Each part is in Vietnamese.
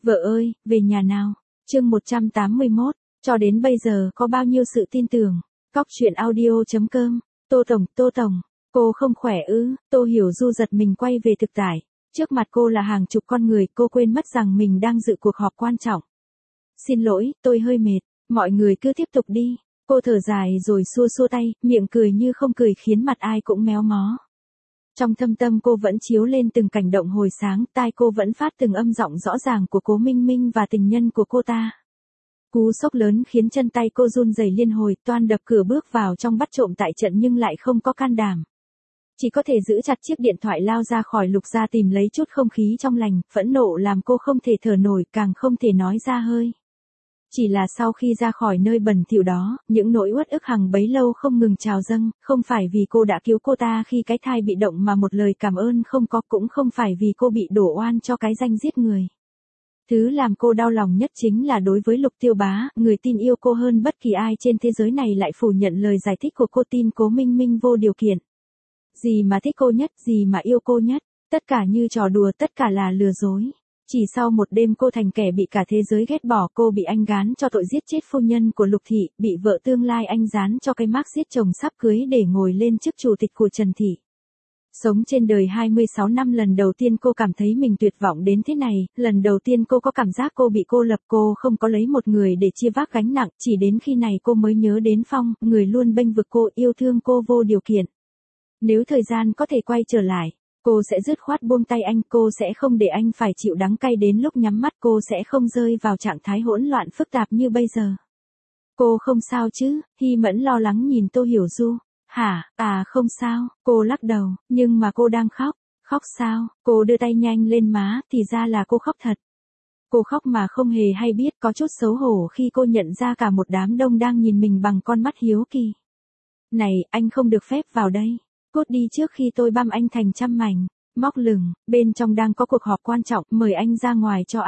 Vợ ơi, về nhà nào. Chương 181, cho đến bây giờ có bao nhiêu sự tin tưởng. Cóc truyện audio.com. Tô Tổng, cô không khỏe ư? Tô Hiểu Du giật mình quay về thực tại. Trước mặt cô là hàng chục con người, cô quên mất rằng mình đang dự cuộc họp quan trọng. Xin lỗi, tôi hơi mệt, mọi người cứ tiếp tục đi. Cô thở dài rồi xua xua tay, miệng cười như không cười khiến mặt ai cũng méo mó. Trong thâm tâm cô vẫn chiếu lên từng cảnh động hồi sáng, tai cô vẫn phát từng âm giọng rõ ràng của Cố Minh Minh và tình nhân của cô ta. Cú sốc lớn khiến chân tay cô run rẩy liên hồi, toan đập cửa bước vào trong bắt trộm tại trận nhưng lại không có can đảm. Chỉ có thể giữ chặt chiếc điện thoại lao ra khỏi lục gia tìm lấy chút không khí trong lành, phẫn nộ làm cô không thể thở nổi, càng không thể nói ra hơi. Chỉ là sau khi ra khỏi nơi bẩn thỉu đó, những nỗi uất ức hằng bấy lâu không ngừng trào dâng, không phải vì cô đã cứu cô ta khi cái thai bị động mà một lời cảm ơn không có, cũng không phải vì cô bị đổ oan cho cái danh giết người. Thứ làm cô đau lòng nhất chính là đối với Lục Tiêu Bá, người tin yêu cô hơn bất kỳ ai trên thế giới này lại phủ nhận lời giải thích của cô, tin Cố Minh Minh vô điều kiện. Gì mà thích cô nhất, gì mà yêu cô nhất, tất cả như trò đùa, tất cả là lừa dối. Chỉ sau một đêm cô thành kẻ bị cả thế giới ghét bỏ, cô bị anh gán cho tội giết chết phu nhân của Lục Thị, bị vợ tương lai anh dán cho cái mác giết chồng sắp cưới để ngồi lên chức chủ tịch của Trần Thị. Sống trên đời 26 năm, lần đầu tiên cô cảm thấy mình tuyệt vọng đến thế này, lần đầu tiên cô có cảm giác cô bị cô lập, cô không có lấy một người để chia vác gánh nặng, chỉ đến khi này cô mới nhớ đến Phong, người luôn bênh vực cô, yêu thương cô vô điều kiện. Nếu thời gian có thể quay trở lại, cô sẽ dứt khoát buông tay anh, cô sẽ không để anh phải chịu đắng cay đến lúc nhắm mắt, cô sẽ không rơi vào trạng thái hỗn loạn phức tạp như bây giờ. Cô không sao chứ? Hy Mẫn lo lắng nhìn Tô Hiểu Du. Hả, không sao, cô lắc đầu, nhưng mà cô đang khóc. Khóc sao? Cô đưa tay nhanh lên má, thì ra là cô khóc thật. Cô khóc mà không hề hay biết, có chút xấu hổ khi cô nhận ra cả một đám đông đang nhìn mình bằng con mắt hiếu kỳ. Này, anh không được phép vào đây. Cút đi trước khi tôi băm anh thành trăm mảnh. Móc lửng, bên trong đang có cuộc họp quan trọng, mời anh ra ngoài cho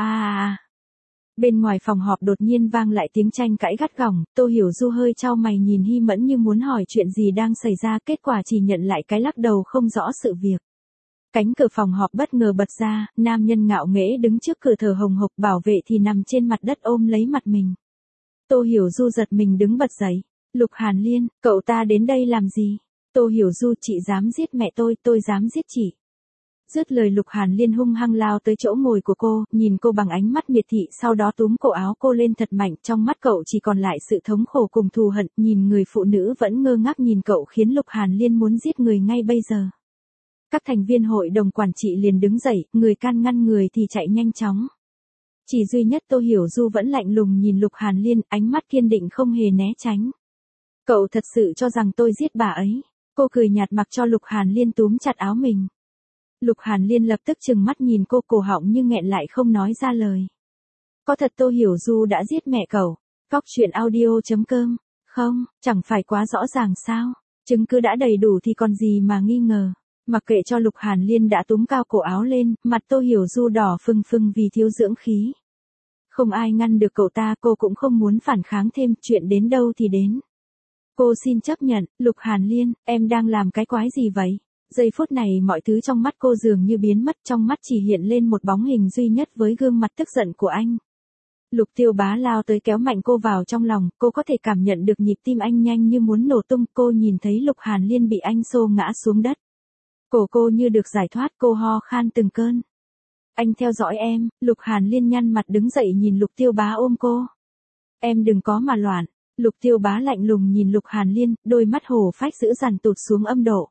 Bên ngoài phòng họp đột nhiên vang lại tiếng tranh cãi gắt gỏng, Tô Hiểu Du hơi chau mày nhìn Hy Mẫn như muốn hỏi chuyện gì đang xảy ra, kết quả chỉ nhận lại cái lắc đầu không rõ sự việc. Cánh cửa phòng họp bất ngờ bật ra, nam nhân ngạo nghễ đứng trước cửa thở hồng hộc, bảo vệ thì nằm trên mặt đất ôm lấy mặt mình. Tô Hiểu Du giật mình đứng bật dậy. Lục Hàn Liên, cậu ta đến đây làm gì? Tô Hiểu Du, chị dám giết mẹ tôi dám giết chị. Dứt lời Lục Hàn Liên hung hăng lao tới chỗ ngồi của cô, nhìn cô bằng ánh mắt miệt thị, sau đó túm cổ áo cô lên thật mạnh, trong mắt cậu chỉ còn lại sự thống khổ cùng thù hận, nhìn người phụ nữ vẫn ngơ ngác nhìn cậu khiến Lục Hàn Liên muốn giết người ngay bây giờ. Các thành viên hội đồng quản trị liền đứng dậy, người can ngăn người thì chạy nhanh chóng. Chỉ duy nhất Tô Hiểu Du vẫn lạnh lùng nhìn Lục Hàn Liên, ánh mắt kiên định không hề né tránh. Cậu thật sự cho rằng tôi giết bà ấy? Cô cười nhạt mặc cho Lục Hàn Liên túm chặt áo mình. Lục Hàn Liên lập tức trừng mắt nhìn cô, cổ họng nhưng nghẹn lại không nói ra lời. Có thật Tô Hiểu Du đã giết mẹ cậu? Cóc truyện audio.com. Không, chẳng phải quá rõ ràng sao? Chứng cứ đã đầy đủ thì còn gì mà nghi ngờ. Mặc kệ cho Lục Hàn Liên đã túm cao cổ áo lên, mặt Tô Hiểu Du đỏ phừng phừng vì thiếu dưỡng khí. Không ai ngăn được cậu ta, cô cũng không muốn phản kháng thêm, chuyện đến đâu thì đến. Cô xin chấp nhận. Lục Hàn Liên, em đang làm cái quái gì vậy? Giây phút này mọi thứ trong mắt cô dường như biến mất, trong mắt chỉ hiện lên một bóng hình duy nhất với gương mặt tức giận của anh. Lục Tiêu Bá lao tới kéo mạnh cô vào trong lòng, cô có thể cảm nhận được nhịp tim anh nhanh như muốn nổ tung, cô nhìn thấy Lục Hàn Liên bị anh xô ngã xuống đất. Cổ cô như được giải thoát, cô ho khan từng cơn. Anh theo dõi em. Lục Hàn Liên nhăn mặt đứng dậy nhìn Lục Tiêu Bá ôm cô. Em đừng có mà loạn. Lục Tiêu Bá lạnh lùng nhìn Lục Hàn Liên, đôi mắt hổ phách dữ dằn tụt xuống âm độ.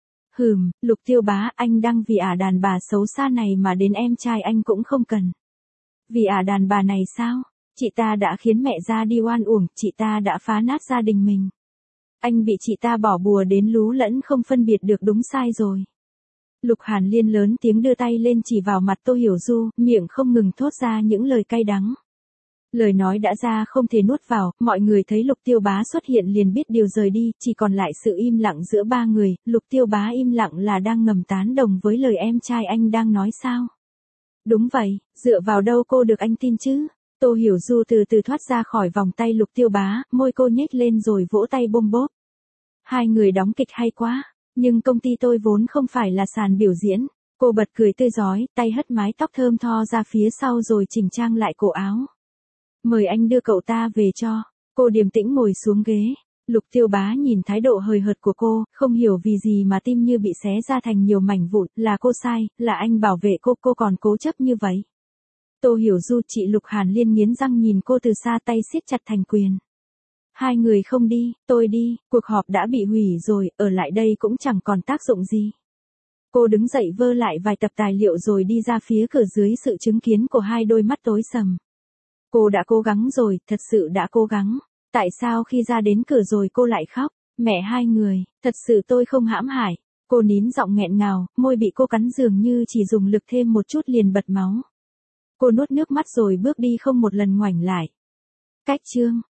Lục Tiêu Bá, anh đang vì đàn bà xấu xa này mà đến em trai anh cũng không cần. Vì đàn bà này sao? Chị ta đã khiến mẹ ra đi oan uổng, chị ta đã phá nát gia đình mình. Anh bị chị ta bỏ bùa đến lú lẫn không phân biệt được đúng sai rồi. Lục Hàn Liên lớn tiếng đưa tay lên chỉ vào mặt Tô Hiểu Du, miệng không ngừng thốt ra những lời cay đắng. Lời nói đã ra không thể nuốt vào, mọi người thấy Lục Tiêu Bá xuất hiện liền biết điều rời đi, chỉ còn lại sự im lặng giữa ba người. Lục Tiêu Bá im lặng là đang ngầm tán đồng với lời em trai anh đang nói sao? Đúng vậy, dựa vào đâu cô được anh tin chứ? Tô Hiểu Du từ từ thoát ra khỏi vòng tay Lục Tiêu Bá, môi cô nhếch lên rồi vỗ tay bôm bốp. Hai người đóng kịch hay quá, nhưng công ty tôi vốn không phải là sàn biểu diễn. Cô bật cười tươi rói, tay hất mái tóc thơm tho ra phía sau rồi chỉnh trang lại cổ áo. Mời anh đưa cậu ta về cho. Cô điềm tĩnh ngồi xuống ghế. Lục Tiêu Bá nhìn thái độ hời hợt của cô, không hiểu vì gì mà tim như bị xé ra thành nhiều mảnh vụn, là cô sai, là anh bảo vệ cô còn cố chấp như vậy. Tô Hiểu Du, chị Lục Hàn Liên nghiến răng nhìn cô từ xa, tay siết chặt thành quyền. Hai người không đi, tôi đi, cuộc họp đã bị hủy rồi, ở lại đây cũng chẳng còn tác dụng gì. Cô đứng dậy vơ lại vài tập tài liệu rồi đi ra phía cửa dưới sự chứng kiến của hai đôi mắt tối sầm. Cô đã cố gắng rồi, thật sự đã cố gắng. Tại sao khi ra đến cửa rồi cô lại khóc? Mẹ hai người, thật sự tôi không hãm hại. Cô nín giọng nghẹn ngào, môi bị cô cắn dường như chỉ dùng lực thêm một chút liền bật máu. Cô nuốt nước mắt rồi bước đi không một lần ngoảnh lại. Cách chương